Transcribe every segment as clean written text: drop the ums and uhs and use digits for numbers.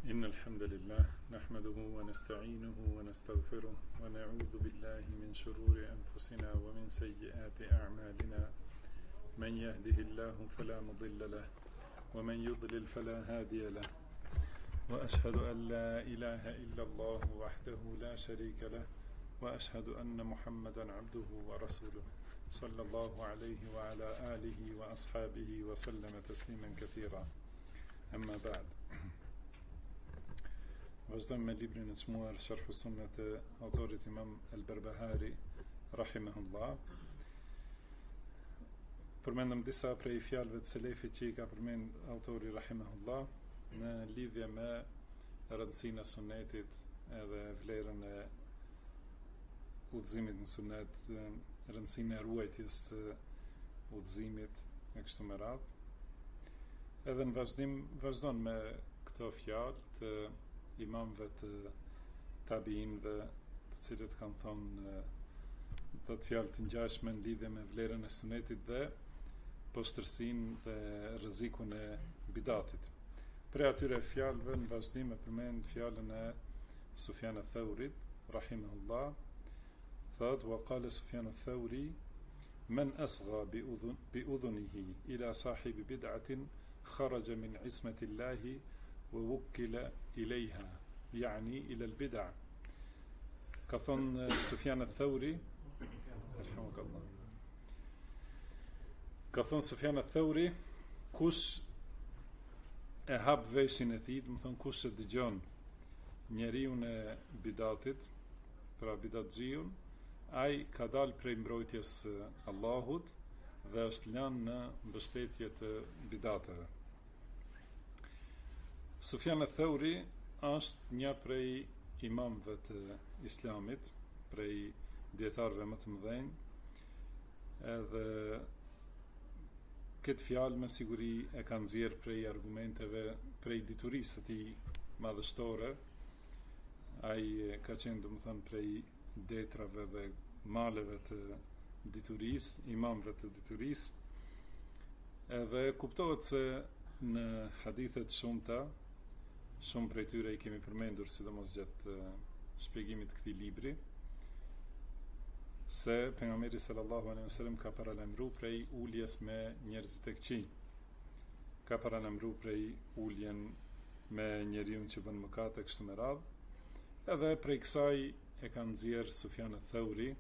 إن الحمد لله نحمده ونستعينه ونستغفره ونعوذ بالله من شرور أنفسنا ومن سيئات أعمالنا من يهده الله فلا مضل له ومن يضلل فلا هادي له وأشهد أن لا إله إلا الله وحده لا شريك له وأشهد أن محمدا عبده ورسوله صلى الله عليه وعلى آله وأصحابه وسلم تسليما كثيرا أما بعد. Vazhdojmë me librin e çmuar Sharh Sunnah të autorit Imam Al-Barbahari rahimahullah. Përmendëm disa prej fjalëve të selefit që i ka përmend autori rahimahullah në lidhje me rëndësinë e sunnetit edhe vlerën e udhëzimit në sunnet, rëndësinë e ruajtjes së udhëzimit e kështu me radhë. Edhe në vazhdim vazhdon me këto fjalë të imamëve të tabiinëve, të cilët kanë thonë do të fjalë të ngjashme në lidhje me vlerën e sunetit dhe poshtërsinë dhe rrezikun e bidatit. Për atyre fjalëve në vazhdim e përmend fjalën e Sufjan al-Thawrit rahimahullah, thot wa qala Sufjan al-Thawri man asgha bi udhunihi ila sahibi bid'atin kharaja min ismati Allahi ووكل إليها يعني إلى البدع. كثن سفيان الثوري رحمك الله كثن سفيان الثوري kush e hap veshin e tij, do të thon kush e dëgjon njeriu e bidatit, pra bidatxhiun, ai ka dal prej mbrojtjes së Allahut dhe është lënë në mbështetje të bidateve. Sufjan al-Thawri është një prej imamëve të islamit, prej dietarëve më të mëdhenj, edhe këtë fjalë me siguri e ka nxjerrë prej argumenteve, prej diturisë së tij madhështore. Ai ka qenë domethënë prej detrave dhe maleve të diturisë, imamëve të diturisë, edhe kuptohet se në hadithet shumëta, shumë prej tyre i kemi përmendur sidomos gjatë shpjegimit të këtij libri, se pejgamberi sallallahu alaihi wasallam ka paralajmëruar prej uljes me njerëzit e këqij. Ka paralajmëruar prej uljen me njeriu që bën mëkate kështu me radhë. Edhe prej kësaj e ka nxjerr Sufjan al-Thawri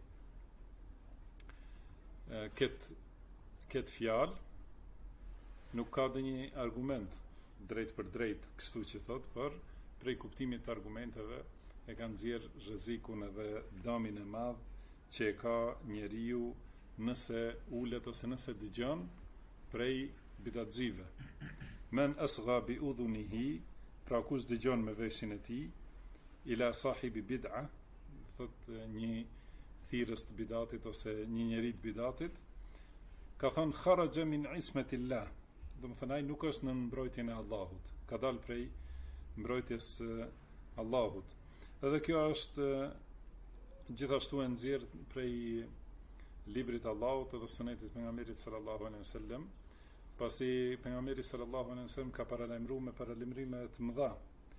këtë fjalë. Nuk ka ndonjë argument drejt për drejt, kështu që thot, por prej kuptimit të argumenteve e ka nxjerr rrezikun edhe dëmin e madh që e ka njeriu nëse ulet ose nëse dëgjon prej bidatxhive. Men asgha bi udhunihi, pra kush dëgjon me veshin e tij, ila sahibi bid'a, thot një thirrës të bidatit ose një njeri të bidatit, ka thënë kharaja min ismatillah. Do më thënë, ai nuk është në mbrojtjen e Allahut, ka dalë prej mbrojtjes Allahut. Edhe kjo është gjithashtu e nxjerrë prej librit Allahut edhe sunetit pejgamberit sallallahu alaihi wasallam, pasi pejgamberi sallallahu alaihi wasallam ka paralajmëruar me paralajmërime të mëdha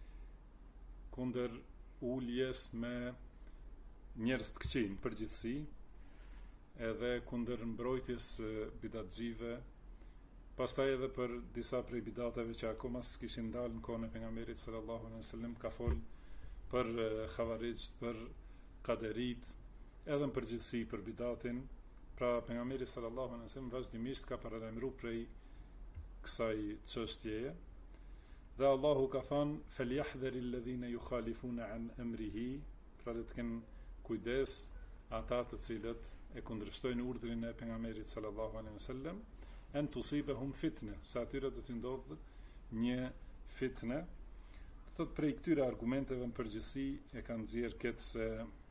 kundër uljes me njerëz të këqij në përgjithësi, edhe kundër mbrojtjes bidatxhive. Pastaj edhe për disa prej bidateve që akoma s'kishin dalë në kohën e pejgamberit sallallahu alaihi wasallam, ka fol për xhavarixht, për qaderit, edhe në përgjithësi për bidatin. Pra pejgamberi sallallahu alaihi wasallam vazhdimisht ka paralajmëruar prej kësaj çështjeje. Dhe Allahu ka thënë falyahdhari alladhina yukhalifuna an amrihi, pra le të kenë kujdes ata të cilët e kundërshtojnë urdhrin e pejgamberit sallallahu alaihi wasallam, en tusibahum fitne, sa atyre do të ndodhë një fitne. Thot prej këtyre argumenteve në përgjithësi e kanë nxjerrë këtë se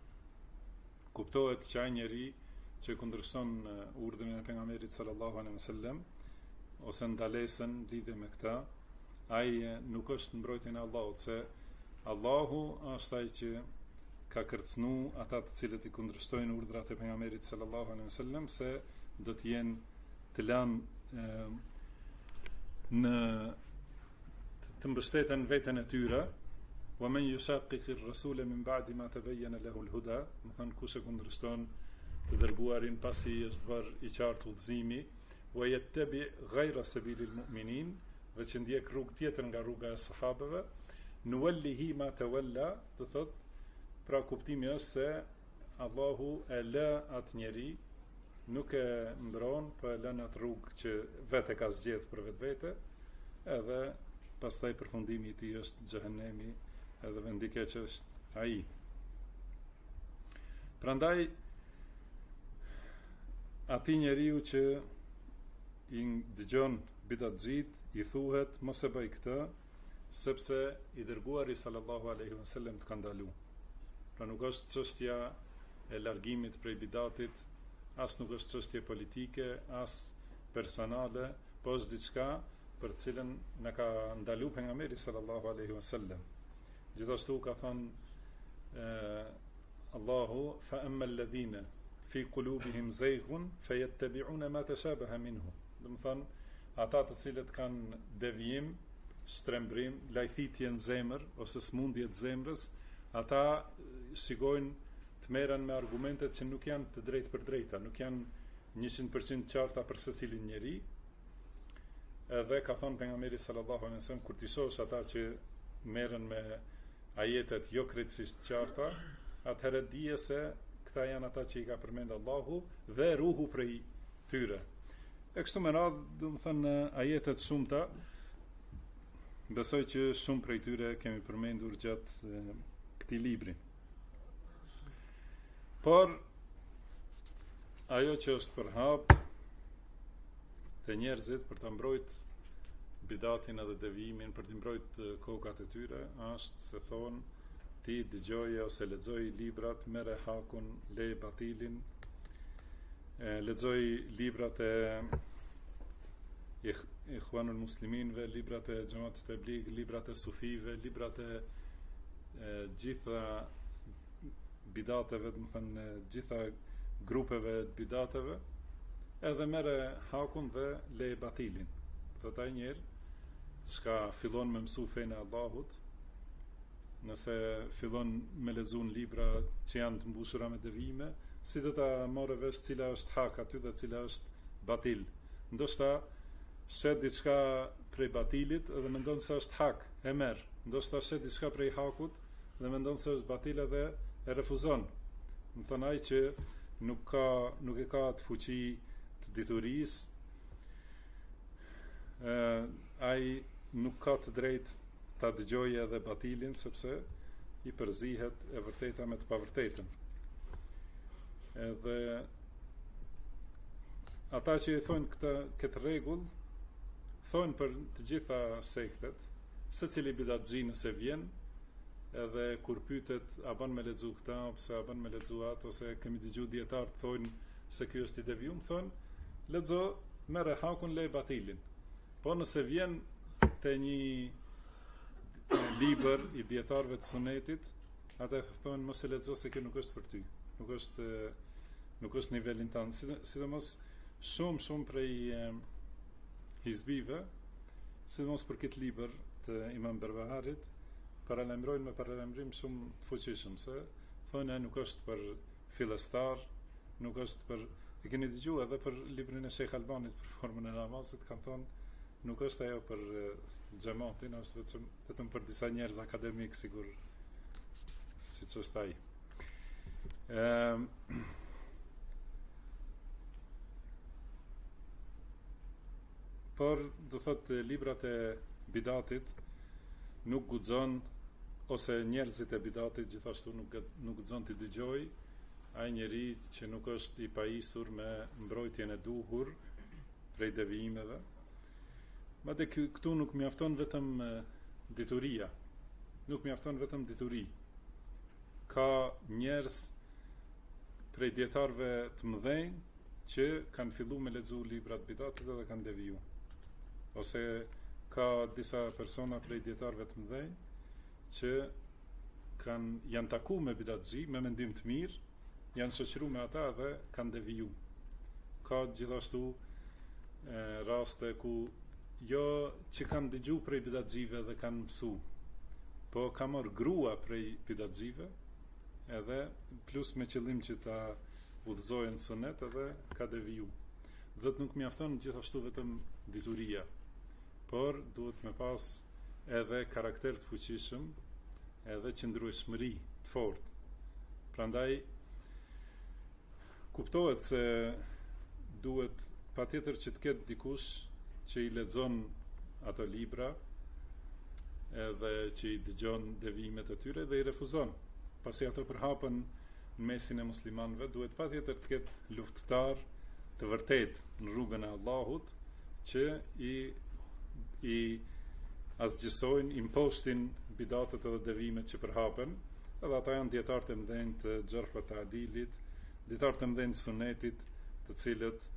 kuptohet që ai njeri që kundërshton urdhrin e pejgamberit sallallahu alaihi wasallam ose ndalesën lidhje me këtë, ai nuk është në mbrojtjen e Allahut, se Allahu është ai që ka kërcënu ata të cilët i kundërshtojnë urdhrat e pejgamberit sallallahu alaihi wasallam se do të jenë të lanë në të mbështeten veten e tyre wa men yushaqiqi ar-rasula min ba'di ma tabayyana lahu al-huda, do thon kush e kundërshton të dërguarin pasi është bërë i qartë udhëzimi, wa yattabi ghayra sabilil mu'minin, dhe që ndjek rrugë tjetër nga rruga e sahabeve, nuwallihi ma tawalla, do thot, pra kuptimi është se Allahu e lë atë njeri, nuk e mbron, po e lën atë rrugë që vetë ka zgjedh për vetvete, edhe pastaj përfundimi i tij është xhehenemi, edhe vendi i keq është ai. Prandaj atij njeriu që i dëgjon bidatxhit, i thuhet mos e bëj këtë, sepse i dërguari sallallahu alaihi wasallam të ka ndaluar. Pra nuk është çështja e largimit prej bidatit, as nuk është çështje politike, as personale, po është diçka për cilën na ka ndaluar pejgamberi sallallahu alaihi wasallam. Gjithashtu ka thënë Allahu fa amma alladhina fi qulubihim zayghun fayattabi'una ma tashabaha minhu. Do të thonë ata të cilët kanë devijim, shtrembrim, lajthitje në zemër ose smundje të zemrës, ata shikojnë të merren me argumentet që nuk janë të drejtë për drejta, nuk janë 100% qarta për secilin njeri. Edhe ka thënë pejgamberi sallallahu alaihi wasallam, kur ti shohësh ata që merren me ajetet jo krejtësisht qarta, atëherë dije se këta janë ata që i ka përmend Allahu dhe ruhu prej tyre. E kështu me radhë, do të thënë ajetet shumëta, besoj që shumë prej tyre kemi përmendur gjatë këtij libri. Por ajo që është për hap të njerëzit për të mbrojtë bidatin edhe devijimin, për të mbrojtë kokat e tyre, është se thonë ti dëgjoje ose lexoj librat, merre hakun, le batilin, lexoj librat e Ikhwanul Musliminve, librat e Xhamatit Tabligh, librat e Sufive, librat e gjitha bidateve, do të thënë gjitha grupeve të bidateve, edhe merre hakun dhe le batilin. Thot ai njerë, çka fillon me mësu fenë e Allahut, nëse fillon me lexuar libra që janë të mbushura me devijime, si do ta marrë vesh cila është hak aty dhe cila është batil. Ndoshta shet diçka prej batilit dhe mendon se është hak, e merr. Ndoshta shet diçka prej hakut dhe mendon se është batil edhe e refuzon. Më thon ai që nuk e ka atë fuqi të diturisë, ai nuk ka të drejtë ta dëgjojë edhe batilin, sepse i përzihet e vërteta me të pavërtetën. Edhe ata që i thonë këtë rregull, thonë për të gjitha sektet, secili bidatxhi nëse vjen, edhe kur pyetet a bën me lexu këtë, ose a bën me lexu atë, ose kemi dëgjuar dietar të thonë se ky është i devijum, thonë lexo, merre hakun, le batilin. Po nëse vjen te një libër i dietarëve të sunetit, ata thonë mos e lexo se kjo nuk është për ty. Nuk është nivelin tanë, sidomos shumë prej hizbive, sidomos për këtë libër të Imam Berbaharit, paralajmërojnë me paralajmërim shumë të fuqishëm, se thonë nuk është për fillestar, nuk është për, e keni dëgjuar edhe për librin e Sheikh Albanit për formën e namazit, kanë thonë nuk është ajo për xhamatin, është vetëm për disa njerëz akademik, sigur, siç është ai. Por do thotë librat e bidatit nuk guxon, ose njerëzit e bidatit gjithashtu nuk guxon të dëgjoj ai njeri që nuk është i pajisur me mbrojtjen e duhur prej devijimeve. Madje këtu nuk mjafton vetëm dituria, nuk mjafton vetëm dituri. Ka njerëz prej dietarëve të mëdhenj që kanë filluar me lexu librat bidatit dhe kanë deviju. Ose ka disa persona prej dietarëve të mëdhenj që janë takuar me bidatxhi me mendim të mirë, janë shoqëruar me ata dhe kanë deviju. Ka gjithashtu raste ku jo që kanë dëgjuar prej bidatxhive dhe kanë mësu, po ka marrë grua prej bidatxive, edhe plus me qëllim që ta udhëzojë në sunet, edhe ka deviju. Dhe nuk mjafton gjithashtu vetëm dituria, por duhet me pas edhe karakter të fuqishëm, edhe qëndrueshmëri të fortë. Prandaj kuptohet se duhet patjetër që të ketë dikush që i lexon ato libra, edhe që i dëgjon devimet e tyre dhe i refuzon. Pasi ato përhapen në mesin e muslimanëve, duhet patjetër të ketë luftëtar të vërtet në rrugën e Allahut që i asgjësojnë, impostin bidatet edhe devimet që përhapen, edhe ata janë dietarët e mëdhenj të Xherh të Adilit, dietarët e mëdhenj të Sunetit, të cilët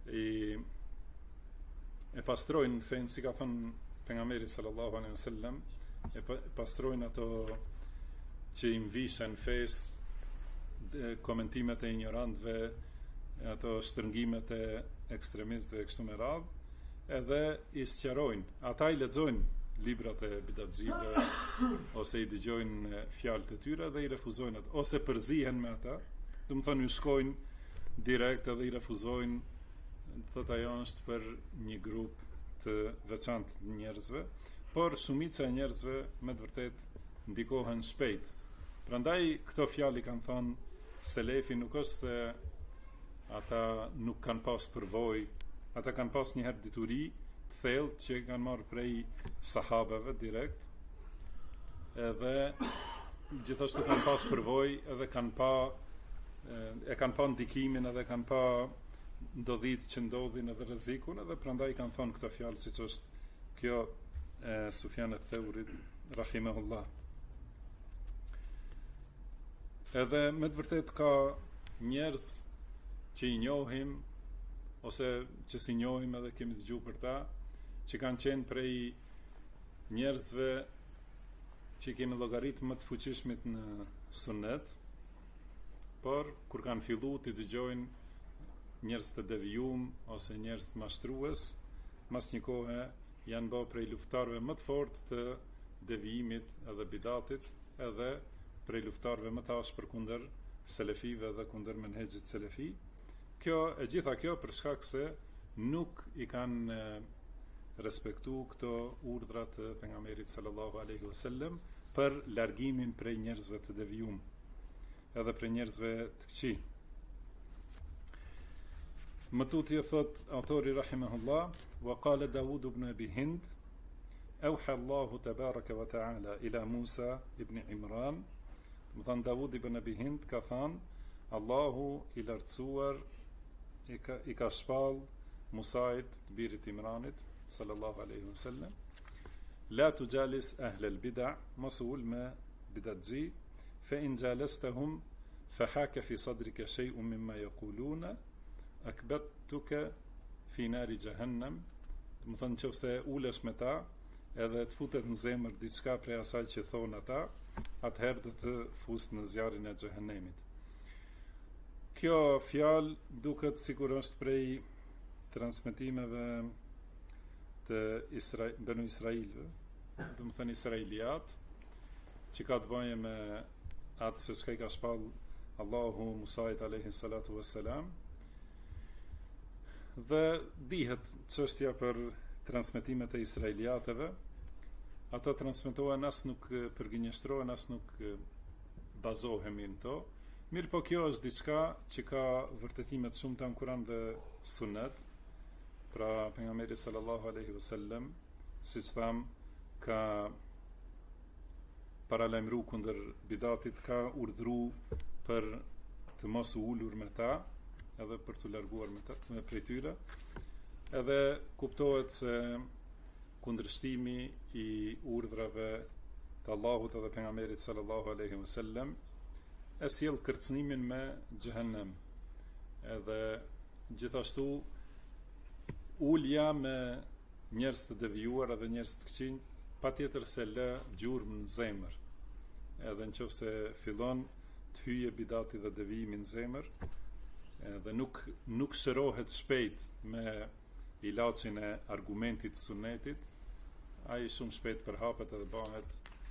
e pastrojnë fen, si ka thënë pejgamberi sallallahu alaihi wasallam, e pastrojnë ato që i mvishen fes, komentimet e ignorantëve, ato shtrëngimet e ekstremistëve kështu me radhë, edhe i sqarojnë. Ata i lexojnë librat e bidatxive ose i dëgjojnë fjalët e tyre dhe i refuzojnë atë, ose përzihen me ata, do të thonë ju shkojnë direkt edhe i refuzojnë, thotë ajo është për një grup të veçantë të njerëzve, por shumica e njerëzve me të vërtet ndikohen shpejt. Prandaj këto fjalë kanë thënë selefi, nuk është se ata nuk kanë pas përvojë, ata kanë pas një herë dituri të thellë që kanë marrë prej sahabeve direkt, edhe gjithashtu kanë pas përvojë, edhe kanë pa ndikimin, edhe kanë pa ndodhit që ndodhin edhe rrezikun, edhe prandaj kanë thonë këto fjalë, siç është kjo Sufjan ath-Thaurit rahimahullah. Edhe me të vërtet ka njerëz që i njohim, ose që si njohim edhe kemi dëgjuar për ta, që kanë qenë prej njerëzve që kemi llogarit më të fuqishmit në sunet, por kur kanë fillu të dëgjojnë njerëz të devijum ose njerëz të mashtrues, mas një kohe janë bë prej luftarëve më të fortë të devijimit edhe bidatit, edhe prej luftarëve më të ashpër kundër selefive dhe kundër menhexhit selefi. E gjitha kjo për shkak se nuk i kanë respektu këto urdhra të pejgamberit sallallahu alaihi wasallam për largimin prej njerëzve të devijum, edhe prej njerëzve të këqij. Më tutje thot autori rahimahullah, wa qala Dawud ibn Abi Hind, awha Allahu tabaraka wa ta'ala ila Musa ibn Imran. Më thënë Dawud ibn Abi Hind ka thënë, Allahu i lartësuar i ka shpall Musait të birit Imranit sallallahu alaihi wasallam, la tujalis ahl al-bid'a, mos ul me bidatxhi, fa in jalastahum fa haka fi sadrika shay'un mimma yaquluna akbattuka fi nari jahannam. Do të thonë nëse ulesh me ta, edhe të futet në zemër diçka prej asaj që thon ata, atëherë do të fusë në zjarrin e xhehenemit. Kjo fjalë duket sikur është prej transmetimeve të Banu Israilëve, do të thënë Israiliat, që ka të bëjë me atë se çka i ka shpall Allahu Musait alayhi salatu wassalam. Dhe dihet çështja për transmetimet e Israiliateve. Ato transmetohen, as nuk përgënjeshtrohen, as nuk bazohemi në to. Mirë po kjo është diçka që ka vërtetime të shumta në Kur'an dhe Sunet. Pra pejgamberi sallallahu alaihi wasallam, siç tham, ka paralajmëruar kundër bidatit, ka urdhëruar për të mos u ulur me ta, edhe për të larguar me prej tyre. Edhe kuptohet se kundërshtimi i urdhrave të Allahut edhe pejgamberit sallallahu alaihi wasallam e sjell kërcënimin me xhehenem. Edhe gjithashtu ulja me njerëz të devijuar edhe njerëz të këqij, patjetër se lë gjurmë në zemër. Edhe nëse fillon të hyjë bidati dhe devijimi në zemër, dhe nuk shërohet shpejt me ilaçin e argumentit sunetit, ai shumë shpejt përhapet edhe bëhet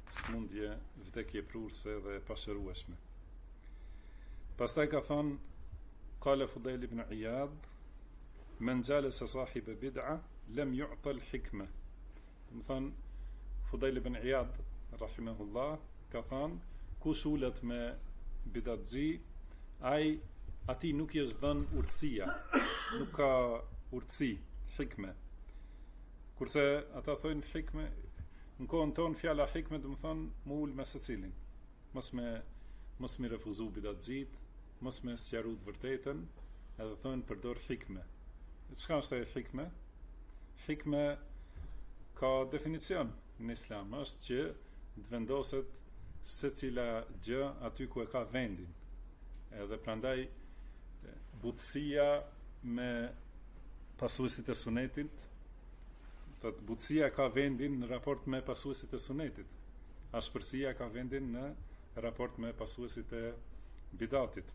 smundje vdekje prurse dhe pashërueshme. Pastaj ka thonë qala Fudail ibn Iyad men jalasa sahiba bid'a lam yu'ta al-hikma. Do thonë Fudail ibn Iyad rahimahullah ka thonë kush ulet me bidatxhi ati nuk i është dhënë urtësia, nuk ka urtësi, hikme. Kurse ata thonë hikme, në kohën tonë fjala hikme do të thonë më ul me secilin. Mos me refuzu bidatxhit, mos me sqaru të vërtetën, edhe thonë përdor hikme. Çka është ajo hikme? Hikme ka definicion në Islam, është që të vendoset secila gjë aty ku e ka vendin. Edhe prandaj butësia me pasuesit e sunetit, thot butësia ka vendin në raport me pasuesit e sunetit, ashpërsia ka vendin në raport me pasuesit e bidatit.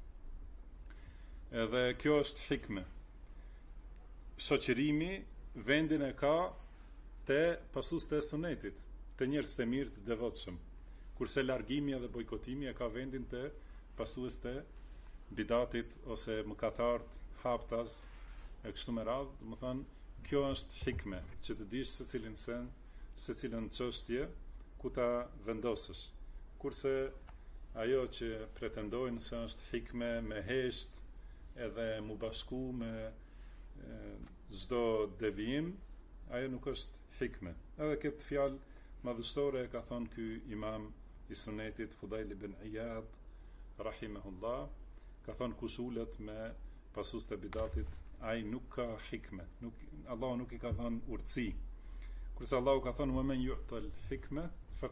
Edhe kjo është hikme. Shoqërimi vendin e ka te pasuesit e sunetit, te njerëz të mirë të devotshëm, kurse largimi edhe bojkotimi e ka vendin te pasuesit e bidatit ose mëkatarët, haptas e kështu me radhë. Do të thonë kjo është hikme, që të dish secilën çështje ku ta vendosësh. Kurse ajo që pretendojnë se është hikme me hesht edhe mu bashku me çdo devijim, ajo nuk është hikme. Edhe këtë fjalë madhështore ka thonë ky imam i sunetit Fudail ibn Iyad rahimahullah, ka thonë kush ulet me pasues të bidatit, ai nuk ka hikme, Allah nuk i ka thënë urtësi. Kurse Allahu ka thënë wa man yu'tal hikme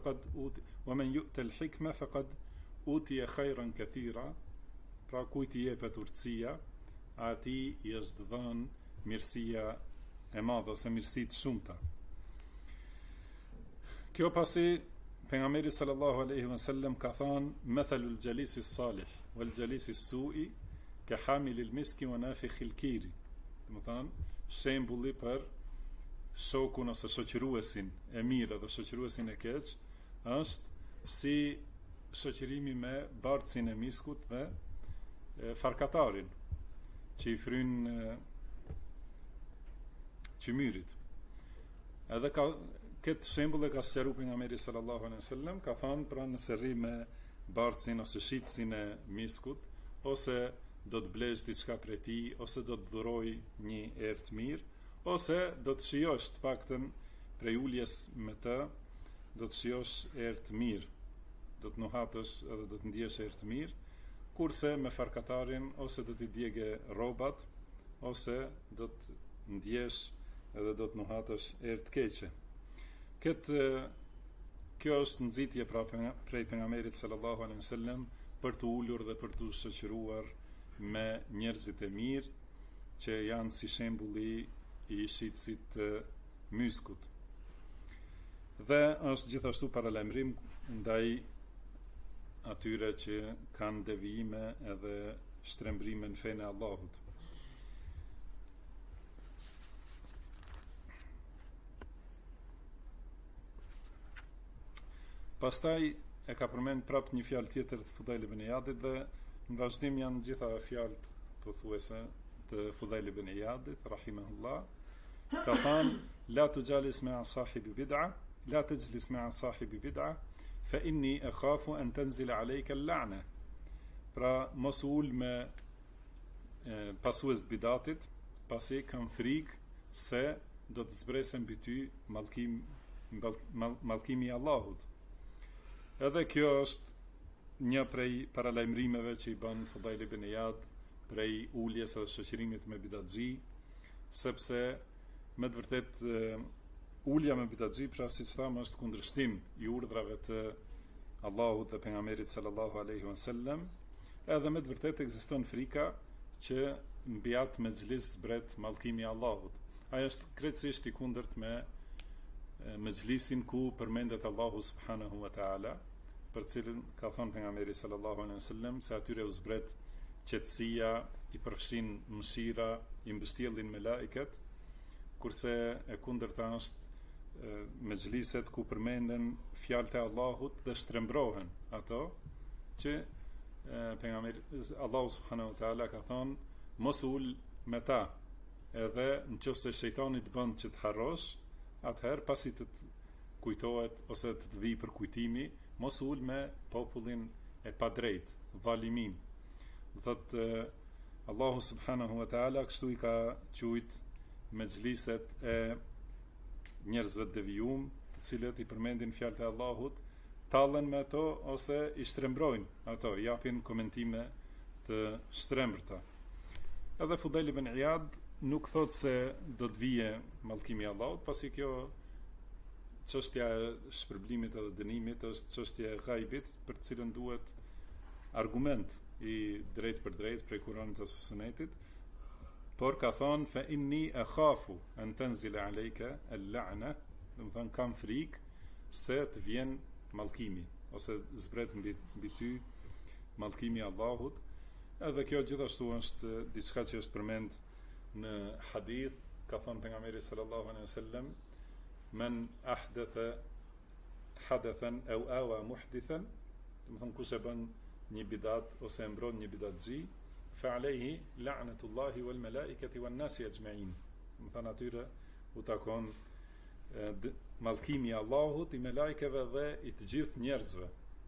faqad utiya khayran kathira, pra kujt i jepet urtësia, atij i është dhënë mirësia e madhe ose mirësi të shumta. Kjo pasi pejgamberi sallallahu alaihi wasallam ka thënë mathalul jalisi salih wal jalisi su'i ka hamilil miski wa nafikhil kiri. Do të thonë shembulli për shokun ose shoqëruesin e mirë dhe shoqëruesin e keq është si shoqërimi me bardhësin e miskut dhe farkatarin që i fryn qymyrit. Edhe këtë shembull e ka sqaruar pejgamberi sallallahu alaihi wasallam, ka thënë pra nëse rri me bardhësin ose shitsin e miskut, ose do të blesh diçka prej tij, ose do të dhuroj një erë të mirë, ose do të shijosh të paktën prej uljes me të, do të shijosh erë të mirë, do të nuhatësh edhe do të ndjesh erë të mirë, kurse me farkatarin ose do t'i djegë rrobat, ose do të ndjesh edhe do të nuhatësh erë të keqe. Kjo është nxitje pra prej pejgamberit sallallahu alaihi wasallam për të ulur dhe për të shoqëruar me njerëzit e mirë që janë si shembulli i shitësit të myskut. Dhe është gjithashtu paralajmërim ndaj atyre që kanë devijime edhe shtrembrime në fenë e Allahut. Pastaj e ka përmend prapë një fjalë tjetër të Fudail ibn Iyadit dhe në vazhdim janë gjitha fjalët pothuese të Fudail ibn Iyadit rahimahullah. Ka thënë la tujalis ma'a sahibi bid'a, la tajlis ma'a sahibi bid'a, fa inni akhafu an tanzila alayka al-la'na. Pra mos ul me pasues të bidatit, pasi kam frikë se do të zbresën mbi ty mallkimi i Allahut. Edhe kjo është një prej paralajmërimeve që i bën Fudail ibn Iyad prej uljes edhe shoqërimit me bidatxhi, sepse me të vërtet ulja me bidatxhi, pra siç thamë, është kundërshtim i urdhrave të Allahut dhe pejgamberit sallallahu alaihi wasallam, edhe me të vërtet ekziston frika që mbi atë mexhlis zbret mallkimi i Allahut. Ai është krejtësisht i kundërt me mexhlisin ku përmendet Allahu subhanahu wa taala, për cilën ka thënë pejgamberi sallallahu alaihi wasallam se atyre u zbret qetësia, i përfshin mëshira, i mbështjellin me laiket, kurse e kundërta është mexhliset ku përmenden fjalët e Allahut dhe shtrembrohen ato që pejgamberi Allahu subhanahu wa taala ka thonë mos ul me ta, edhe nëse shejtani të bën që të harrosh, atëherë pasi të kujtohet ose të të vijë për kujtimi, mos ul me popullin e padrejt, valimin. Do thotë Allahu subhanahu wa taala kështu i ka quajt mexhliset e njerëzve të devijum, të cilët i përmendin fjalët e Allahut, tallen me ato ose i shtrembrojnë ato, japin komentime të shtrembërta. Edhe Fudejl ibn Iyad nuk thot se do të vije mallkimi i Allahut, pasi kjo çështja e shpërblimit edhe dënimit është çështja e ghaibit, për të cilën duhet argument i drejt për drejt prej Kuranit dhe Sunetit. Por ka thonë fa inni akhafu an tanzila alayka al-la'na, do të thonë kam frikë se të vjen mallkimi ose zbret mbi ty mallkimi i Allahut. Edhe kjo gjithashtu është diçka që është përmend në hadith, ka thonë pejgamberi sallallahu alaihi wasallam men ahdatha hadathan aw awa muhdithan, do të thonë kush e bën një bidat ose e mbron një bidatxhi, fa alayhi la'natullahi wal malaikati wan nasi ajma'in. Do thonë atyre u takon mallkimi i Allahut, i melajkeve dhe i të gjithë njerëzve.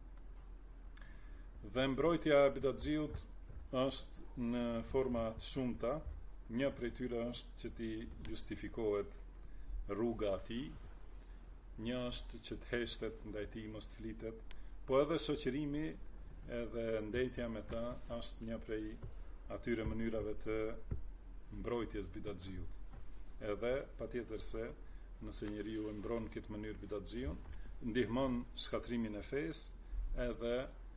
Dhe mbrojtja e bidatxhiut është në forma të shumta. Një prej tyre është që ti justifikohet rruga atij, një është që të heshtet ndaj tij, mos të flitet, po edhe shoqërimi edhe ndejtja me ta është një prej atyre mënyrave të mbrojtjes bidatxhiut. Edhe patjetër se nëse njeriu e mbron këtë mënyrë bidatxhiun, ndihmon shkatrimin e fesë edhe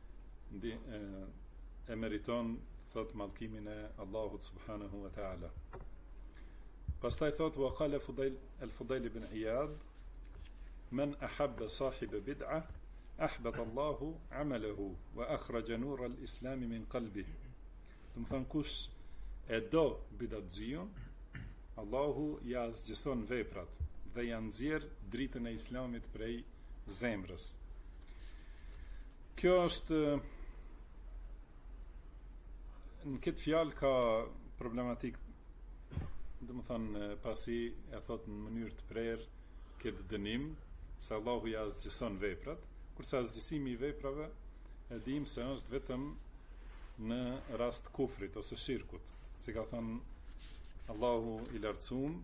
e meriton thot mallkimin e Allahut subhanahu wa taala. Pastaj thot wa qala Fudejl ibn Iyad man ahabba sahiba bid'ah ahbata Allahu amalahu wa akhraja nur al-islam min qalbihi. Do të thonë kush e do bidatxhiun, Allahu ja zgjeson veprat dhe ja nxjerr dritën e islamit prej zemrës. Kjo është në këtë fjalë ka problematik, do të thonë pasi e thot në mënyrë të prerë këtë dënim se Allahu ja zgjeson veprat, kurse zgjësimi i veprave e dim se është vetëm në rast kufrit ose shirkut, si ka thënë Allahu i lartësuar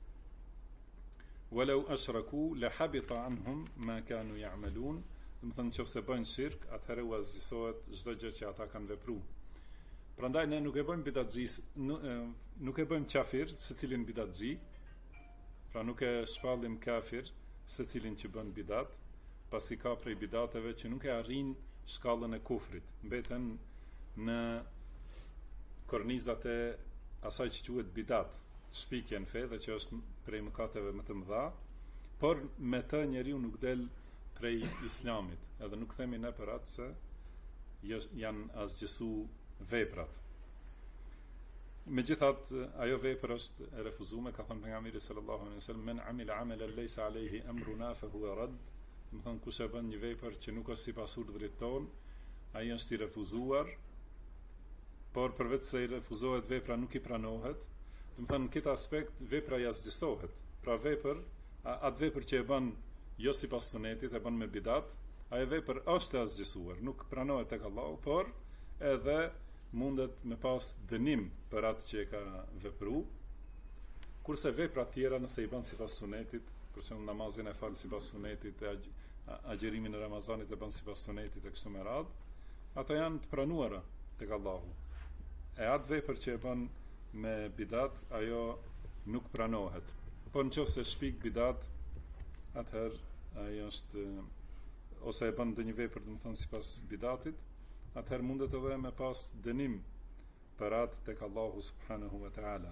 walau ashraku la habita anhum ma kanu ya'malun. Do të thonë nëse bëjnë shirk, atëherë u azgjisohet çdo gjë që ata kanë vepruar. Prandaj ne nuk e bëjmë bidatxhi, nuk e bëjmë kafir secilin bidatxhi. Pra nuk e shpallim kafir secilin që bën bidat, pasi ka prej bidateve që nuk e arrin shkallën e kufrit, mbeten në kornizat e asaj që quhet bidat, shpikje në fe, dhe që është prej mëkateve më të mëdha, por me të njeriu nuk del prej islamit, edhe nuk themi ne për atë se janë azgjësu veprat. Megjithatë, ajo vepër është e refuzuar, ka thënë pejgamberi sallallahu alaihi wasallam men amila amalan laysa alayhi amruna fa huwa rad. Do të thonë kush e bën një vepër që nuk është sipas urdhrit ton, ai është i refuzuar. Por përveç se i refuzohet, vepra nuk i pranohet. Do të thonë në këtë aspekt vepra ja zgjesohet. Pra atë vepër që e bën jo sipas sunetit, e bën me bidat, ajo vepër është e zgjesuar, nuk pranohet tek Allahu, por edhe mundet me pas dënim për atë që e ka vepru, kurse vepra tjera nëse i bën sipas sunetit, për shembull namazin e fal sipas sunetit, agjerimin e Ramazanit e bën sipas sunetit e kështu me radhë, ato janë të pranuara tek Allahu. E atë vepër që e bën me bidat, ajo nuk pranohet. Po nëse shpik bidat, atëherë ai është ose e bën ndonjë vepër, do të thonë sipas bidatit, atëherë mundet edhe me pas dënim për atë tek Allahu subhanahu wa taala.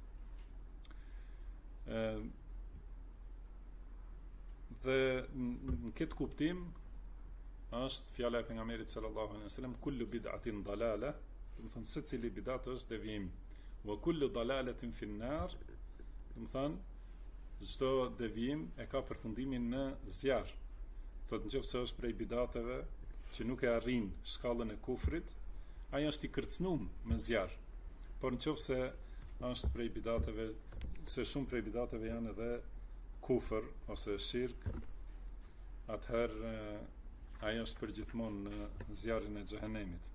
Dhe në këtë kuptim është fjala e pejgamberit sallallahu alaihi wasallam kullu bid'atin dalala, do të thonë secili bidat është devijim, wa kullu dalalatin fi an-nar, do të thonë çdo devijim e ka përfundimin në zjarr. Thotë nëse është prej bidateve që nuk e arrin shkallën e kufrit, ai është i kërcënuar me zjarr. Por nëse është prej bidateve, se shumë prej bidateve janë edhe kufër ose shirk, atëherë ai është përgjithmonë në zjarrin e xhehenemit.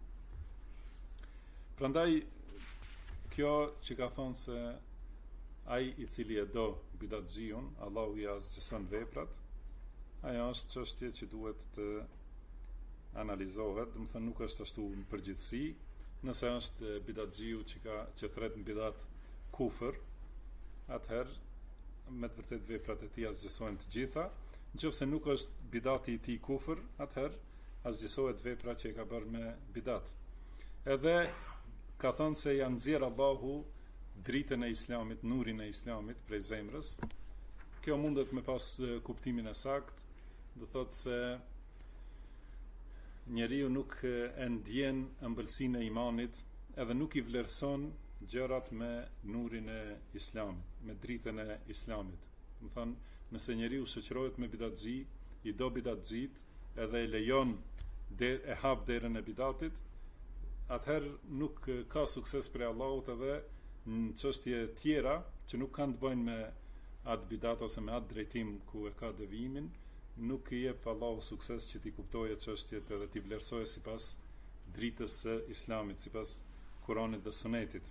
Prandaj kjo që ka thonë se ai i cili e do bidatxhiun, Allahu ja zgjeson veprat, ajo është çështje që duhet të analizohet, do të thënë nuk është ashtu në përgjithësi. Nëse është bidatxhiu që thret në bidat kufër, atëherë me të vërtet veprat e tij zgjesohen të gjitha. Nëse nuk është bidati i tij kufër, atëherë zgjesohet vepra që e ka bërë me bidat. Edhe ka thënë se janë nxjerr Allahu dritën e Islamit, nurin e Islamit prej zemrës. Kjo mundet me pas kuptimin e saktë, do thotë se njeriu nuk e ndjen ëmbëlsinë e imanit, edhe nuk i vlerëson gjërat me nurin e Islamit, me dritën e Islamit. Do thonë, nëse njeriu shoqërohet me bidatxhi, i do bidatxhit, edhe e lejon e hap derën e bidatit, atëherë nuk ka sukses për Allahut, edhe në çështje tjera që nuk kanë të bëjnë me atë bidat ose me atë drejtim ku e ka devijimin, nuk i jep Allahu sukses që t'i kuptojë çështjet edhe t'i vlerësojë sipas dritës së Islamit, sipas Kuranit dhe Sunetit.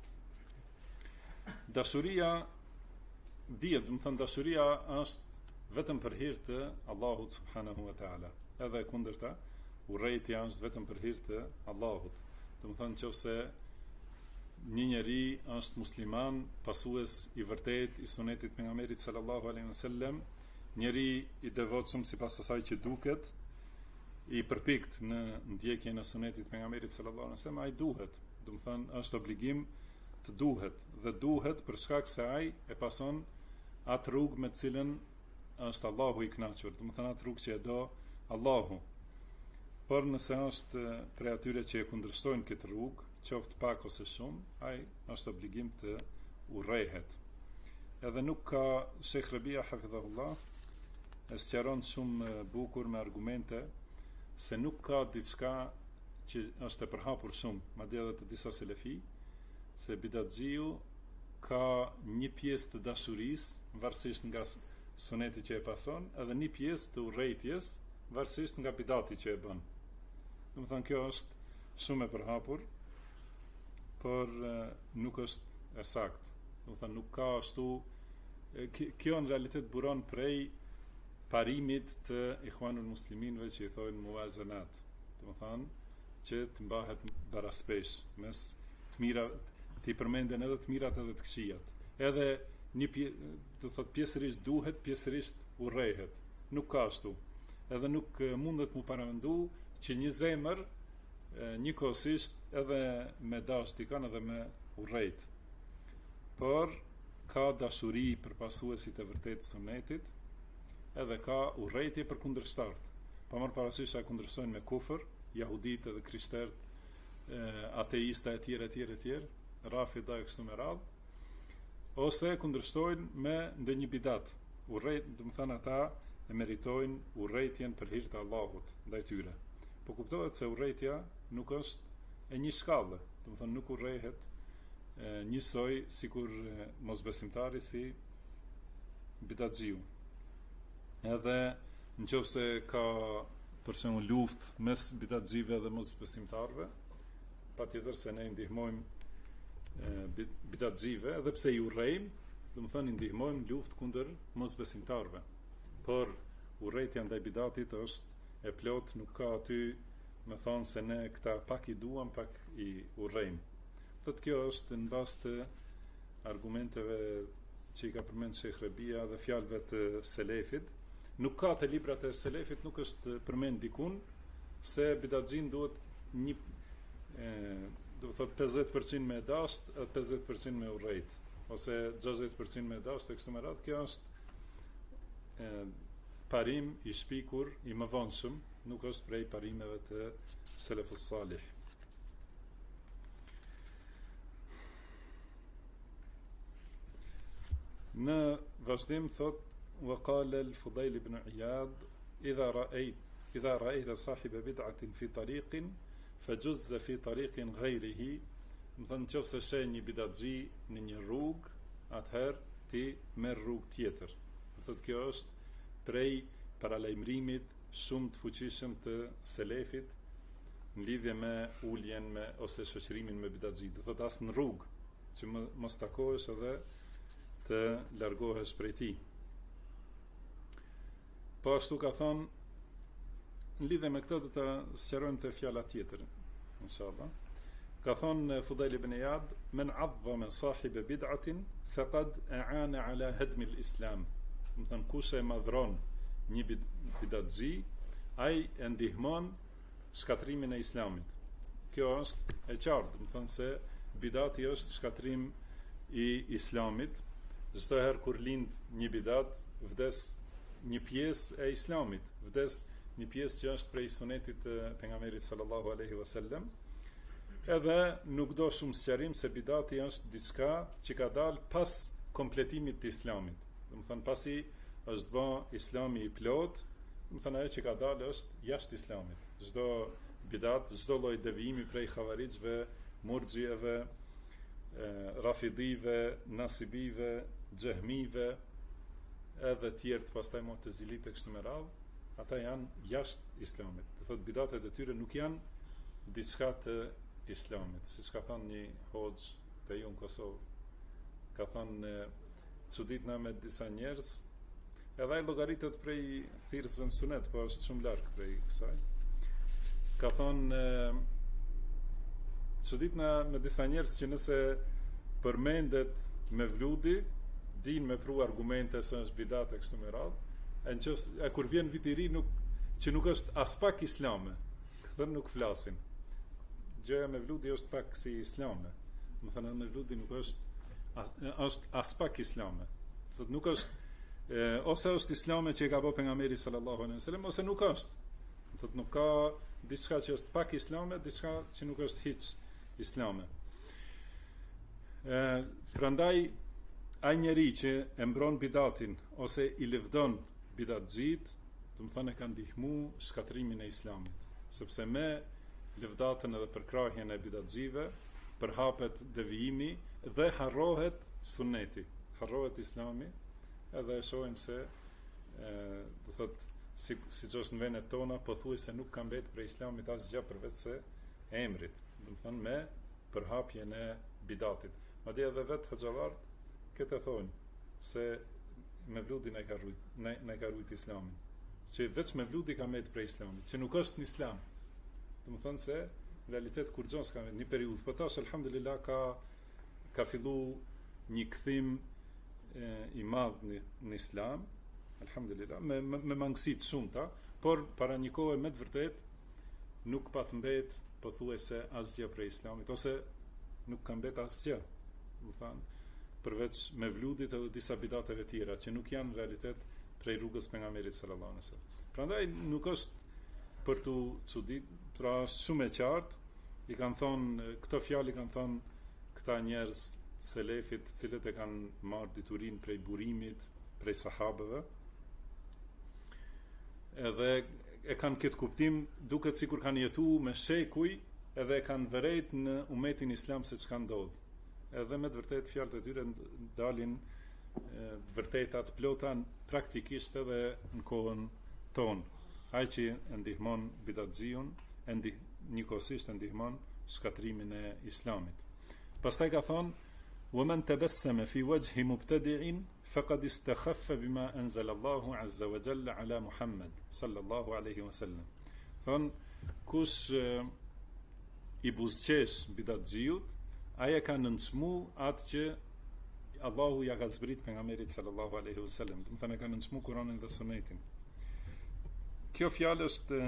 Dashuria dihet, do të thënë dashuria është vetëm për hir të Allahut subhanahu wa taala. Edhe kundërta, urrejtja është vetëm për hir të Allahut. Do të thënë nëse një njeri është musliman, pasues i vërtet i sunetit pejgamberit sallallahu alaihi wasallam, njeri i devotshëm sipas asaj që duket, i përpikt në ndjekjen e sunetit pejgamberit sallallahu alaihi wasallam, ai duhet, do të thënë është obligim të duhet, dhe duhet për shkak se ai e pason atë rrugë me të cilën është Allahu i kënaqur, do të thënë atë rrugë që e do Allahu. Por nëse është prej atyre që e kundërshtojnë këtë rrugë, qoftë pak ose shumë, ai është obligim të urrehet. Edhe nuk ka Sheikh Rabia hafidhahullah e sqaron shumë bukur me argumente se nuk ka diçka që është e përhapur shumë, madje edhe të disa selefi, se bidatxhiu ka një pjesë të dashurisë varësisht nga suneti që e pason, edhe një pjesë të urrejtjes varësisht nga bidati që e bën. Do të thënë kjo është shumë e përhapur, por nuk është e saktë. Do të thënë nuk ka ashtu, kjo në realitet buron prej parimit të Ikhwanul Musliminëve që i thojnë muazanat. Do të thënë që të mbahet baraspesh mes të mira, të i përmenden edhe të mirat edhe të këqijat. Edhe një do thotë pjesërisht duhet, pjesërisht urrehet. Nuk ka ashtu. Edhe nuk mundet mu paramendu që një zemër njëkohësisht edhe me dash dikan edhe me urrejt. Por ka dashuri për pasuesit e vërtet sunetit, edhe ka urrejtje për kundërshtarët. Pa marrë parasysh a kundërstojnë me kufër, jahudit edhe krishterët, ateista e tjerë, rafida e kështu me radhë, ose kundërshtojnë me ndonjë bidat. Urrejt, do të thënë ata e meritojnë urrejtjen për hir të Allahut ndaj tyre. Po kuptohet se urrejtja nuk është e një shkallë, do të thënë nuk urrehet njësoj sikur mosbesimtari si bidatxhiu. Edhe nëse ka për shembull luftë mes bidatxhive dhe mosbesimtarëve, patjetër se ne ndihmojmë bidatxhive, edhe pse i urrejmë, do të thënë ndihmojmë luftë kundër mosbesimtarëve. Por urrejtja ndaj bidatit është e plot, nuk ka aty me thonë se ne këta pak i duam, pak i urrejmë. Thotë kjo është në bazë të argumenteve që i ka përmend Sheikh Rabia dhe fjalëve të selefit. Nuk ka të librat e selefit, nuk është përmend dikun se bidatxhin duhet një do të thotë 50% me dasht e 50% me urrejt, ose 60% me dasht e kështu me radhë. Kjo është parim i shpikur, i mëvonshëm, nuk është prej parimeve të selefus salih. Në vazhdim thot wa qala al-Fudayl ibn Iyad idha ra'ayta sahiba bid'atin fi tariqin fajuzza fi tariqin ghayrihi, më thënë nëse sheh një bidatxhi në një rrugë, atëherë ti merr rrugë tjetër. Do thotë kjo është prej paralajmërimit shumë të fuqishëm të selefit në lidhje me uljen me ose shoqërimin me bidatxhi. Do thotë as në rrugë që mos takohesh edhe të largohesh prej tij. Po ashtu ka thonë, në lidhje me këtë do të sqarojmë të fjala tjetër, inshallah. Ka thonë Fudayl ibn Iyad, men adhama sahiba bid'atin faqad a'ana ala hadmi al-islam. Do thonë kush e madhron një bidatxhi, ai e ndihmon shkatrimin e islamit. Kjo është e qartë, do thonë se bidati është shkatrim i islamit. Çdo herë kur lind një bidat, vdes një pjesë e islamit, vdes një pjesë që është prej sunetit të pejgamberit sallallahu alaihi wasallam. Edhe nuk do shumë sqarim se bidati është diçka që ka dalë pas kompletimit të islamit. Do të thonë pasi është bë islami i plot, do të thonë ajo që ka dalë është jashtë islamit. Çdo bidat, çdo lloj devijimi prej xhavarixhve, murxhieve, rafidive, nasibive, xehmive, edhe tjerë pastaj mu'tazilit e kështu me radhë, ata janë jashtë islamit. Do thotë bidatet e tyre nuk janë diçka të islamit, siç ka thënë një hoxh te ju në Kosovë. Ka thënë çuditna me disa njerëz, edhe ai llogaritet prej thirrësve në sunet, po është shumë larg prej kësaj. Ka thënë çuditna me disa njerëz që nëse përmendet me vludi, din me pru argumente se është bidat e kështu me radhë, e kur vjen vit i ri që nuk është as pak islame, dhe nuk flasin. Gjëja me vludi është pak si islame. Më thënë me vludi nuk është as pak islame. Thot nuk është ose është islame që e ka bërë pejgamberi sallallahu alaihi wasallam, ose nuk është. Thot nuk ka diçka që është pak islame, diçka që nuk është hiç islame. Prandaj ai njeri që e mbron bidatin ose i lëvdon bidatxhit, do të thonë e ka ndihmu shkatrimin e islamit, sepse me lëvdatën edhe përkrahjen e bidatxhive përhapet devijimi dhe harrohet sunneti, harrohet islami, edhe e shohim se do thotë siç është në vendet tona, pothuajse nuk ka mbetë për islamit asgjë përveç se emrit, do të thonë me përhapjen e bidatit. Madje edhe vetë hoxhallarët këtë thonë se me vludin e ka rujt islamin, që veç me vludi ka mbetë për islamit, që nuk është në islam. Do të thonë se në realitet kur gjons ka një periudhë, po tash alhamdulillah ka fillu një kthim i madh në islam, alhamdulillah, me mangësi të shumta, por para një kohe me të vërtet nuk pa të mbet pothuajse asgjë për islamit, ose nuk ka mbet asgjë, do thonë, përveç me vludit edhe disa bidateve tjera që nuk janë në realitet prej rrugës pejgamberit sallallahu alaihi wasallam. Prandaj nuk është për tu çudit, pra është shumë e qartë. I kanë thonë këto fjalë, kanë thonë këta njerëz selefit, të cilët e kanë marrë diturinë prej burimit, prej sahabëve. Edhe e kanë këtë kuptim, duket sikur kanë jetuar me shekuj, edhe e kanë vërejt në umetin islam se çka ndodh. Edhe me të vërtet fjalët e tyre dalin të vërteta të plota praktikisht edhe në kohën tonë. Ai që ndihmon bidatxhiun, njëkohësisht ndihmon shkatrimin e islamit. Pastaj ka thonë: "Wa man tabassama fi wajhi mubtadi'in faqad istakhaffa bima anzala Allahu azza wa jalla ala Muhammad sallallahu alaihi wasallam." Thon kush i buzqesh bidatxhiut, ai e ka nënçmu atë që Allahu ja ka zbrit pejgamberit sallallahu alaihi wasallam. Do të thonë ka nënçmu Kur'anin dhe Sunetin. Kjo fjalë është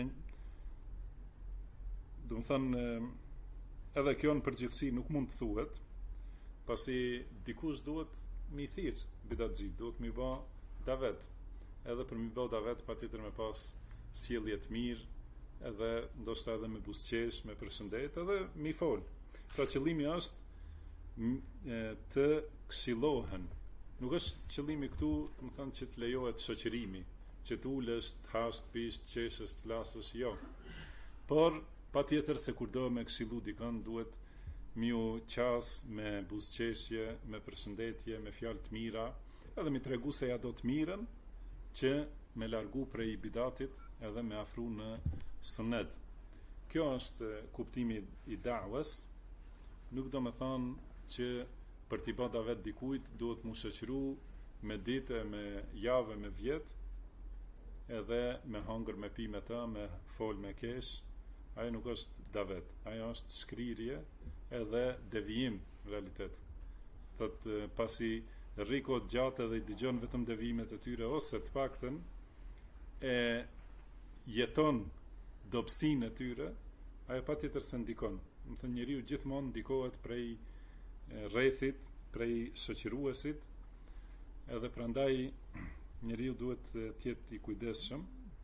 do të thonë edhe kjo në përgjithësi nuk mund të thuhet, pasi dikush duhet mi thirr bidatxhit, duhet mi bë davet. Edhe për mi bë davet patjetër me pas sjellje të mirë, edhe ndoshta edhe me buzëqesh, me përshëndet, edhe mi fol. Pra qëllimi është të këshillohen nuk është qëllimi këtu, më thënë që të lejohet shoqërimi, që të ulesh, të hash, të pish, të qeshësh, të flasësh, jo. Por patjetër se kur do me këshillu dikon duhet miu qas me buzëqeshje, me përshëndetje, me fjalë të mira, edhe mi tregu se ja do të mirën që me largu prej bidatit edhe me afru në sunet. Kjo është kuptimi i da'wes, nuk do me thonë që për t'i bë davet dikujt duhet mu shoqëru me ditë, me javë, me vjet, edhe me hangër, me pi me të, me fol, me kesh. Ajo nuk është davet, ajo është shkrirje edhe devijim në realitet. Thot pasi rrikot gjatë edhe i dëgjon vetëm devijimet e tyre, ose të paktën e jeton dobësinë e tyre, ajo patjetër se ndikon. Do të thënë njeriu gjithmonë ndikohet prej rrethit, prej shoqëruesit, edhe prandaj njeriu duhet të jetë i kujdesshëm.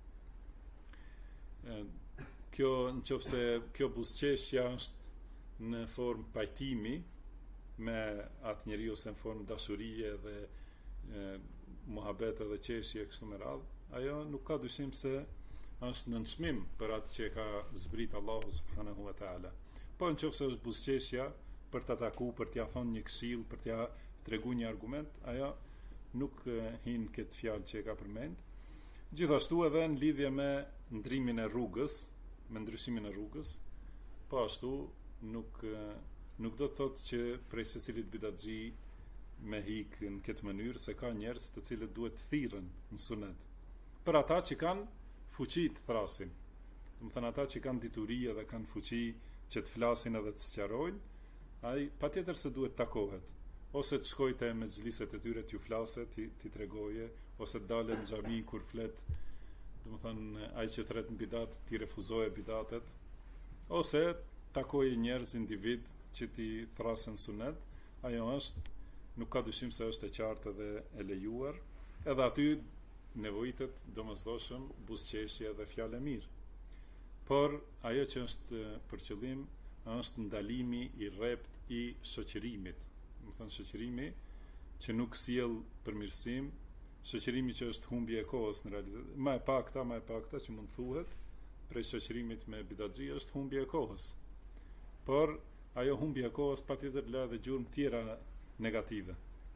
Kjo nëse kjo buzëqeshja është në formë pajtimi me atë njeriu ose në formë dashurie dhe muhabet edhe qeshje kështu me radhë, ajo nuk ka dyshim se është nënçmim për atë që ka zbrit Allahu subhanahu wa taala. Po nëse është buzëqeshja për ta taku, për t'ia thonë një këshill, për t'ia tregu një argument, ajo nuk hin këtë fjalë që e ka përmend. Gjithashtu edhe në lidhje me ndrimin e rrugës, me ndryshimin e rrugës, po ashtu nuk do të thotë që prej secilit bidatxhi me hik në këtë mënyrë, se ka njerëz të cilët duhet të thirrën në sunet. Për ata që kanë fuqi të thrasin, do të thënë ata që kanë dituri dhe kanë fuqi që të flasin edhe të sqarojnë, ai patjetër se duhet takohet, ose të shkojë te mexhliset e tyre t'ju flasë, ti tregoje, ose të dalë në xhami kur flet, do të thënë ai që thret në bidat, ti refuzoje bidatet, ose takoje njerëz individ që ti thrasën sunet. Ajo është, nuk ka dyshim se është e qartë dhe e lejuar, edhe aty nevojitet domosdoshëm buzëqeshje dhe fjalë mirë. Por ajo që është për qëllim është ndalimi i rrept i shoqërimit. Do të thënë shoqërimi që nuk sjell përmirësim, shoqërimi që është humbje e kohës në realitet. Më e pakta që mund thuhet prej shoqërimit me bidatxhi është humbje e kohës. Por ajo humbje e kohës patjetër lë edhe gjurmë tjera negative.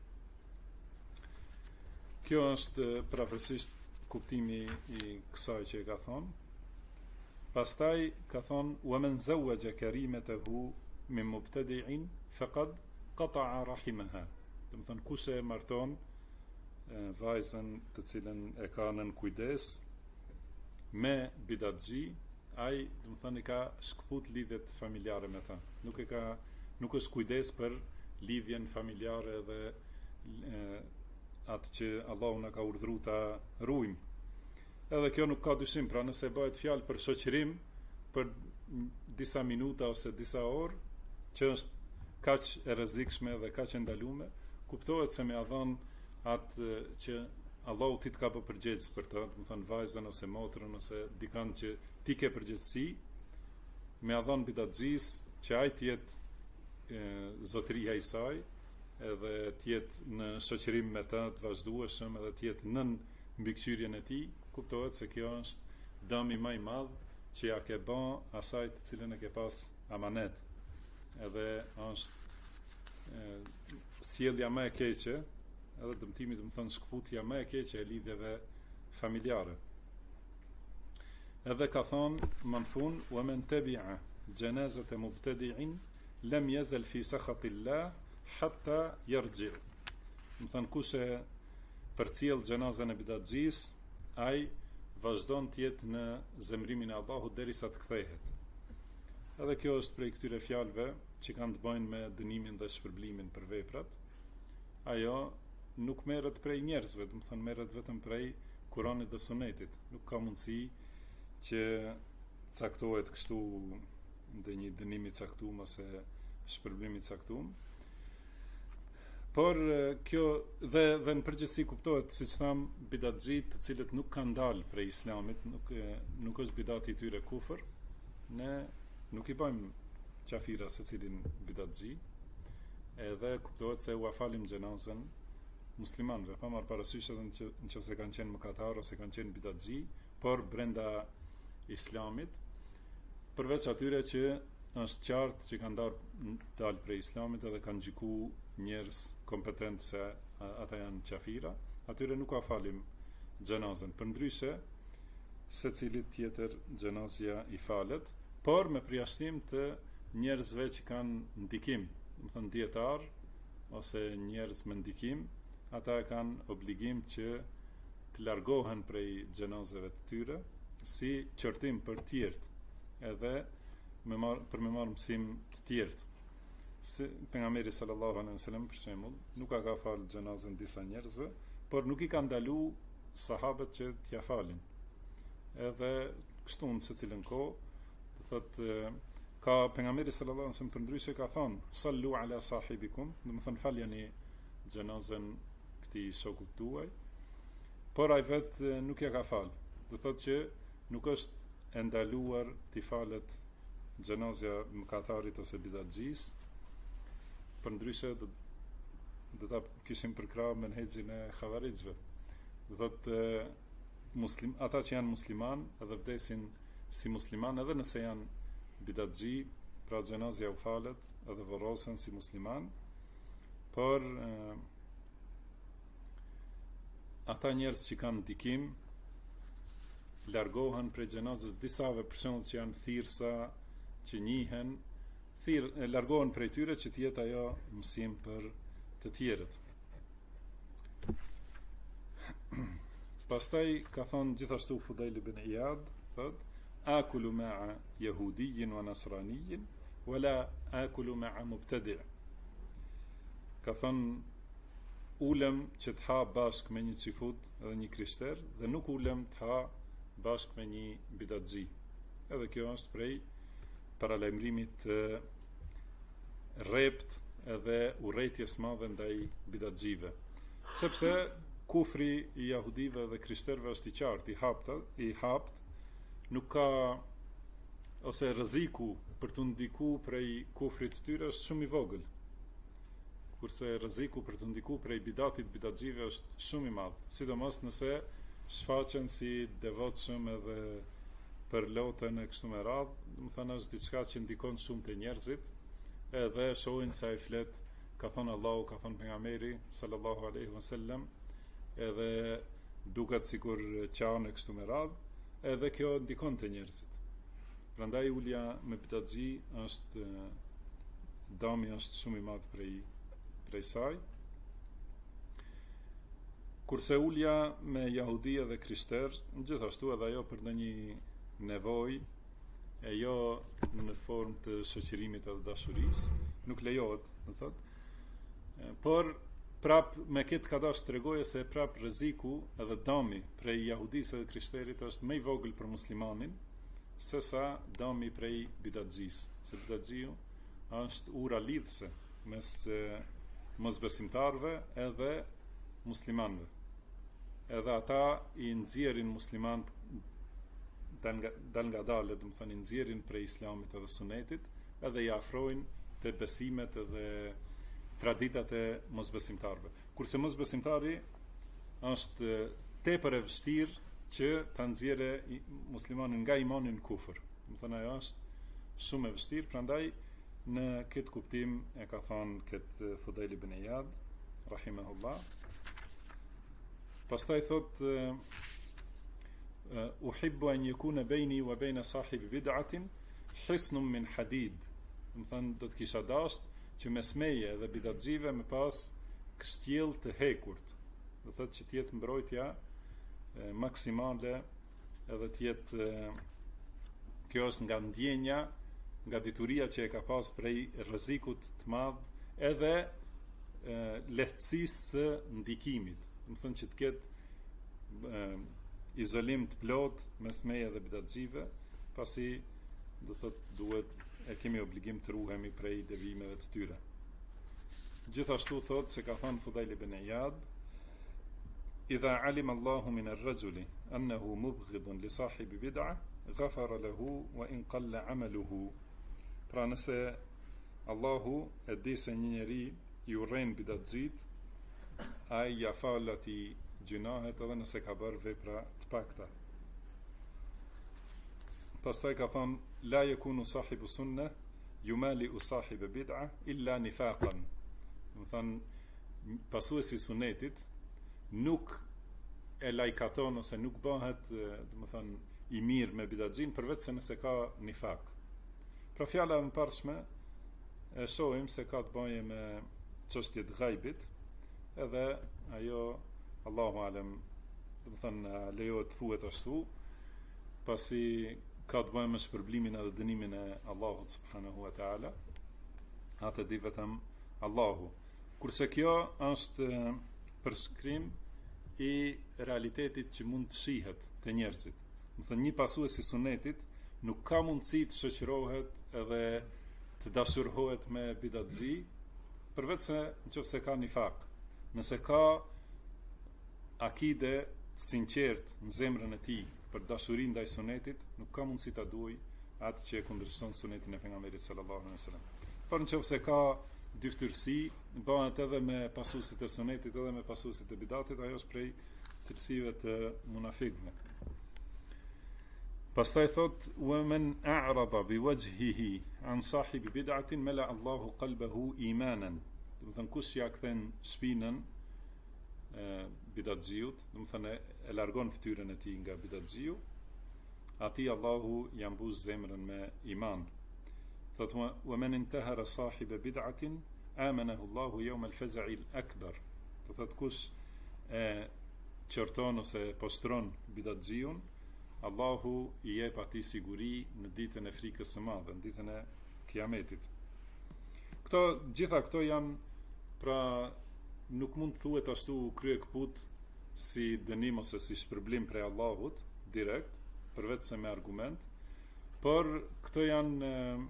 Kjo është përafërsisht kuptimi i kësaj që e ka thonë. Pastaj ka thonë wa man zawwaja karimatahu min mubtadi'in faqad qata'a rahimaha. Do të thonë kush e marton vajzën të cilën e ka nën kujdes me bidatxhi, ai do të thonë ka shkput lidhjet familjare me ta. Nuk është kujdes për lidhjen familjare dhe atë që Allahu na ka urdhëruar ta ruajmë. Edhe kjo nuk ka dyshim, pra nëse bëhet fjalë për shoqërim për disa minuta ose disa orë, që është kaq e rrezikshme dhe kaq e ndaluar, kuptohet se me ia dhënë atë që Allahu ti të ka bërë përgjegjës për të, do të thonë vajzën ose motrën ose dikën që ti ke përgjegjësi, me ia dhënë bidatxhis që ai të jetë zotëria e saj, edhe të jetë në shoqërim me të të vazhdueshëm, edhe të jetë nën mbikëqyrjen e tij, kuptohet se kjo është dëmi më i madh që ja ke bën asaj të cilën e ke pas amanet. Edhe është sjellja më e keqe, edhe dëmtimi, do të thonë shkputja më e keqe e lidhjeve familjare. Edhe ka thonë më në fund wa man tabi'a janazata mubtadi'in lam yazal fi sakhatillah hatta yarji. Do të thonë kush e përcjell xhenazën e bidatxhis, ai vazhdon të jetë në zemrimin e Allahut derisa të kthehet. Edhe kjo është prej këtyre fjalëve që kanë të bëjnë me dënimin dhe shpërblimin për veprat. Ajo nuk merret prej njerëzve, do të thonë merret vetëm prej Kuranit dhe Sunetit. Nuk ka mundësi që caktohet kështu ndonjë dënim i caktuar ose shpërblim i caktuar. Por kjo dhe në përgjithësi kuptohet, siç tham, bidatxhit të cilët nuk kanë dalë prej Islamit, nuk është bidati i tyre kufër. Ne nuk i bëjmë qafira secilin bidatxhi, edhe kuptohet se u afalim xhenazën muslimanëve, pa marrë parasysh edhe nëse kanë qenë mëkatar ose kanë qenë bidatxhi, por brenda islamit, përveç atyre që është qartë që kanë dalë prej islamit edhe kanë gjyku njerëz kompetent se ata janë qafira, atyre nuk ka falim xhenazën. Përndryshe, secilit tjetër xhenazja i falet, por me përjashtim të njerëzve që kanë ndikim, do të thënë dietar ose njerëz me ndikim, ata kanë obligim që të largohen prej xhenazeve të tyre si qërtim për tjerët, edhe për me marrë mësim të tjerët. Si pejgamberi sallallahu alaihi wasallam për shembull, nuk ka falë xhenazën disa njerëzve, por nuk i kanë ndalu sahabët që t'ja falin. Edhe kështu në secilën kohë, do thotë ka pejgamberi sallallahu alaihi wasallam përndryshe ka thonë sallu ala sahibikum, do të thonë faljani xhenazën këtij shokut tuaj, por ai vetë nuk ja ka falë. Do thotë që nuk është e ndaluar t'i falet xhenazja mëkatarit ose bidatxhis, përndryshe do ta kishim përkrahur menhexhin e xhavarixhve. Do thotë ata që janë musliman edhe vdesin si musliman, edhe nëse janë bidatxhi, pra xhenazja u falet edhe vorrosen si musliman, por ata njerëz që kanë ndikim largohen prej xhenazës, disave për shembull që janë thirrsa, që njihen, largohen prej tyre që të jetë ajo mësim për të tjerët. Pastaj ka thonë gjithashtu Fudail ibn Iyad, thotë akulu ma'a yahudiyyin wa nasraniyyin wala akulu ma'a mubtadi'. Ka thonë ulem që të ha bashk me një çifut edhe një krishter, dhe nuk ulem të ha bashk me një bidatxhi. Edhe kjo është prej paralajmërimit të rrept edhe urrëties madhe ndaj bidatxhive. Sepse kufri i jahudive dhe krishterëve është i qartë, i hapt, nuk ka, ose rreziku për të ndiku prej kufrit të tyre është shumë i vogël. Kurse rreziku për të ndiku prej bidatxhive është shumë i madh, sidomos nëse shfaqen si devotshëm edhe për lotën e kështu me radhë, do të thënë është diçka që ndikon shumë te njerëzit, edhe shohin se ai flet, ka thënë Allahu, ka thënë pejgamberi sallallahu alaihi wasallam, edhe duket sikur qanë e kështu me radhë, edhe kjo ndikon te njerëzit. Prandaj ulja me bidatxhi është dami është shumë i madh prej saj. Kurse ulja me jahudi dhe krishter, gjithashtu edhe ajo për ndonjë nevojë, e jo në formë të shoqërimit edhe dashurisë, nuk lejohet, do thotë. Por prap me këtë ka dash tregoje se prap rreziku edhe dami prej jahudisë dhe krishterit është më i vogël për muslimanin sesa dami prej bidatxhis. Se bidatxhiu është ura lidhse mes mosbesimtarëve edhe muslimanëve. Edhe ata i nxjerrin muslimanët dal nga dalë, do të thonë nxjerrin prej islamit edhe sunetit, edhe i afrojnë te besimet edhe traditat e mosbesimtarëve. Kurse mosbesimtari është tepër e vështirë që ta nxjerrë muslimanin nga imani në kufër. Do të thonë ajo është shumë e vështirë, prandaj në këtë kuptim e ka thënë këtë Fudail ibn Iyad rahimahullah. Pastaj thotë uhibbu an yakuna bayni wa bayna sahibi bid'atin hisnun min hadid. Do të thënë do të kisha dashur që mes meje dhe bidatxhive me pas kështjell të hekurt. Do thotë që të jetë mbrojtja maksimale, edhe të jetë kjo është nga ndjenja, nga dituria që e ka pas prej rrezikut të madh, edhe lehtësisë së ndikimit. Do thënë që të ketë izolim të plot mes meje dhe bidatxhive, pasi do thotë duhet e kemi obligim të ruhemi prej devimeve të tyre. Gjithashtu thotë se ka thënë Fudail ibn Iyad, idha alima Allahu min ar-rajuli annahu mubghidun li sahibi bid'ah ghafara lahu wa in qalla 'amaluhu. Pra nëse Allahu e di se një njeri i urren bidatxhit, ai ja fal atij gjunahet edhe nëse ka bërë vepra të pakta. Pastaj ka thënë la yakunu sahibu sunne yumali sahibu bid'a illa nifaqan. Do të thënë pasuesi i sunetit nuk e lajkaton ose nuk bëhet, do të thënë, i mirë me bidatxhin përveç se nëse ka nifaq. Pra fjala e mëparshme e shohim se ka të bëjë me çështjet ghaibit, edhe ajo Allahu alem, do të thënë, lejohet të thuhet ashtu, pasi ka të bëjë me shpërblimin edhe dënimin e Allahut subhanahu wa taala, atë di vetëm Allahu. Kurse kjo është përshkrim i realitetit që mund të shihet te njerëzit. Do të thënë, një pasues i sunetit nuk ka mundësi të shoqërohet edhe të dashurhohet me bidatxhi, përveç se nëse ka nifaq. Nëse ka akide sinqert në zemrën e tij për dashurinë ndaj sunetit, nuk ka mundësi ta duaj atë që e kundërshton sunetin e pejgamberit sallallahu alaihi wasallam. Por nëse ka dyftërsi, bëhet edhe me pasuesit e sunetit edhe me pasuesit e bidatit, ajo është prej cilësive të munafikëve. Pastaj thot wa man a'rada bi wajhihi an sahibi bid'atin mala Allahu qalbahu imanan. Do të thënë, kush ja kthen shpinën bidatxhiut, do të thënë e largon fytyrën e tij nga bidatxhiu, atij Allahu ja mbus zemrën me iman. Thot wa man intahara sahiba bid'atin amanahu Allahu yawm al-faza'i al-akbar. Do thot, kush e qorton ose postron bidatxhiun, Allahu i jep atij siguri në ditën e frikës së madhe, në ditën e kiametit. Gjitha këto janë, pra nuk mund të thuhet ashtu krye kput si dënim ose si shpërblim prej Allahut direkt, përveç se me argument, por këto janë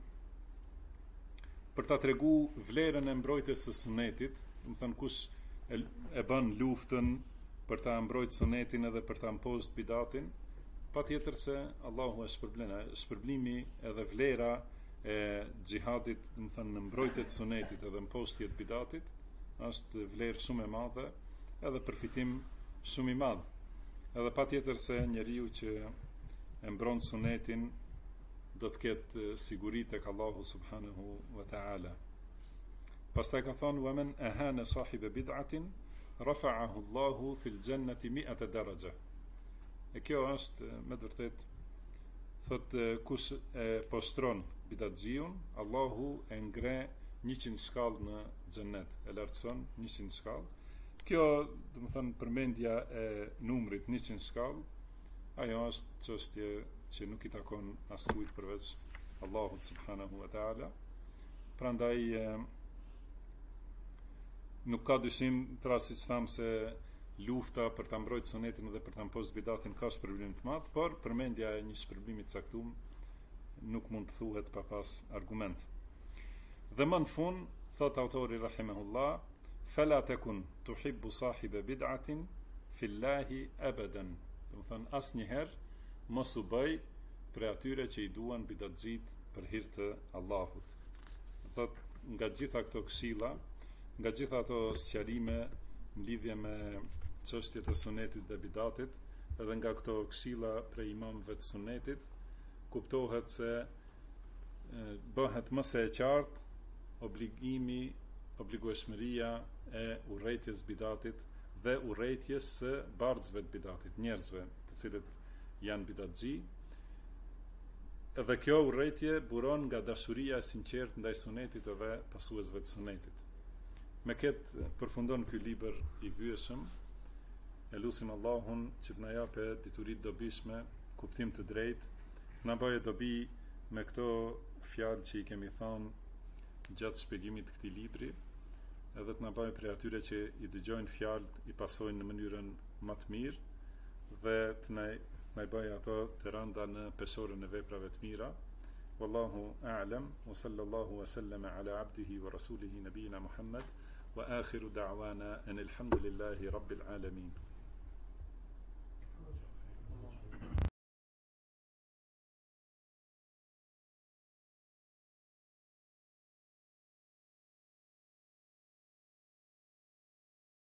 për ta tregu vlerën e mbrojtjes së sunetit, do të thënë, kush e bën luftën për ta mbrojtur sunetin edhe për ta impozuar bidatin, patjetër se Allahu e shpërblen. Shpërblimi edhe vlera e xhihadit, do të thënë, në mbrojtje të sunetit edhe imposje të bidatit, është vlerë shumë e madhe edhe përfitim shumë i madh. Edhe patjetër se njeriu që e mbron sunetin do të ketë siguri tek Allahu subhanahu wa taala. Pastaj ka thonë wa man ahana sahiba bid'atin rafa'ahu Allahu fil jannati 100 daraja. E kjo është me të vërtet, thot, kush e postron bidatxhiun, Allahu e ngre 100 shkallë në xhennet, e lartëson 100 shkallë. Kjo, do të thënë, përmendja e numrit 100 shkallë, ajo është çështje që nuk i takon askujt përveç Allahut subhanahu wa taala. Prandaj nuk ka dyshim, pra siç tham, se lufta për ta mbrojtur sunetin dhe për ta impozuar bidatin ka shpërblim të madh, por përmendja e një shpërblimi të caktuar nuk mund të thuhet pa pas argument. Dhe më në fund, thot autori rahimahullah, fala takun tuhibbu sahiba bid'atin fillahi abadan. Do të thënë, asnjëherë mos u bëj për atyre që i duan bidatxhit për hir të Allahut. Thot, nga gjitha këto këshilla, nga gjitha ato sqarime në lidhje me çështjet e sunetit dhe bidatit, edhe nga këto këshilla prej imamëve të sunetit, kuptohet se bëhet më së qartë obligueshmëria e urrejtjes bidatit dhe urrejtjes së bardhësve të bidatit, njerëzve të cilët janë bidatxhi. Edhe kjo urrejtje buron nga dashuria e sinqertë ndaj sunetit dhe pasuesve të sunetit. Me këtë përfundon ky libër i vyeshëm. E lutim Allahun që të na japë dituri të dobishme, kuptim të drejtë, na bëjë dobi me këto fjalë që i kemi thënë gjatë shpjegimit të këtij libri, edhe të na bëjë prej atyre që i dëgjojnë fjalët, i pasojnë në mënyrën më të mirë dhe të na bëjë ato të rënda në peshorën e veprave të mira. Wallahu a'lam, wa sallallahu wa sallama ala abdihi wa rasulihi nabiyina Muhammad, wa akhiru da'wana anil hamdulillahi rabbil alamin.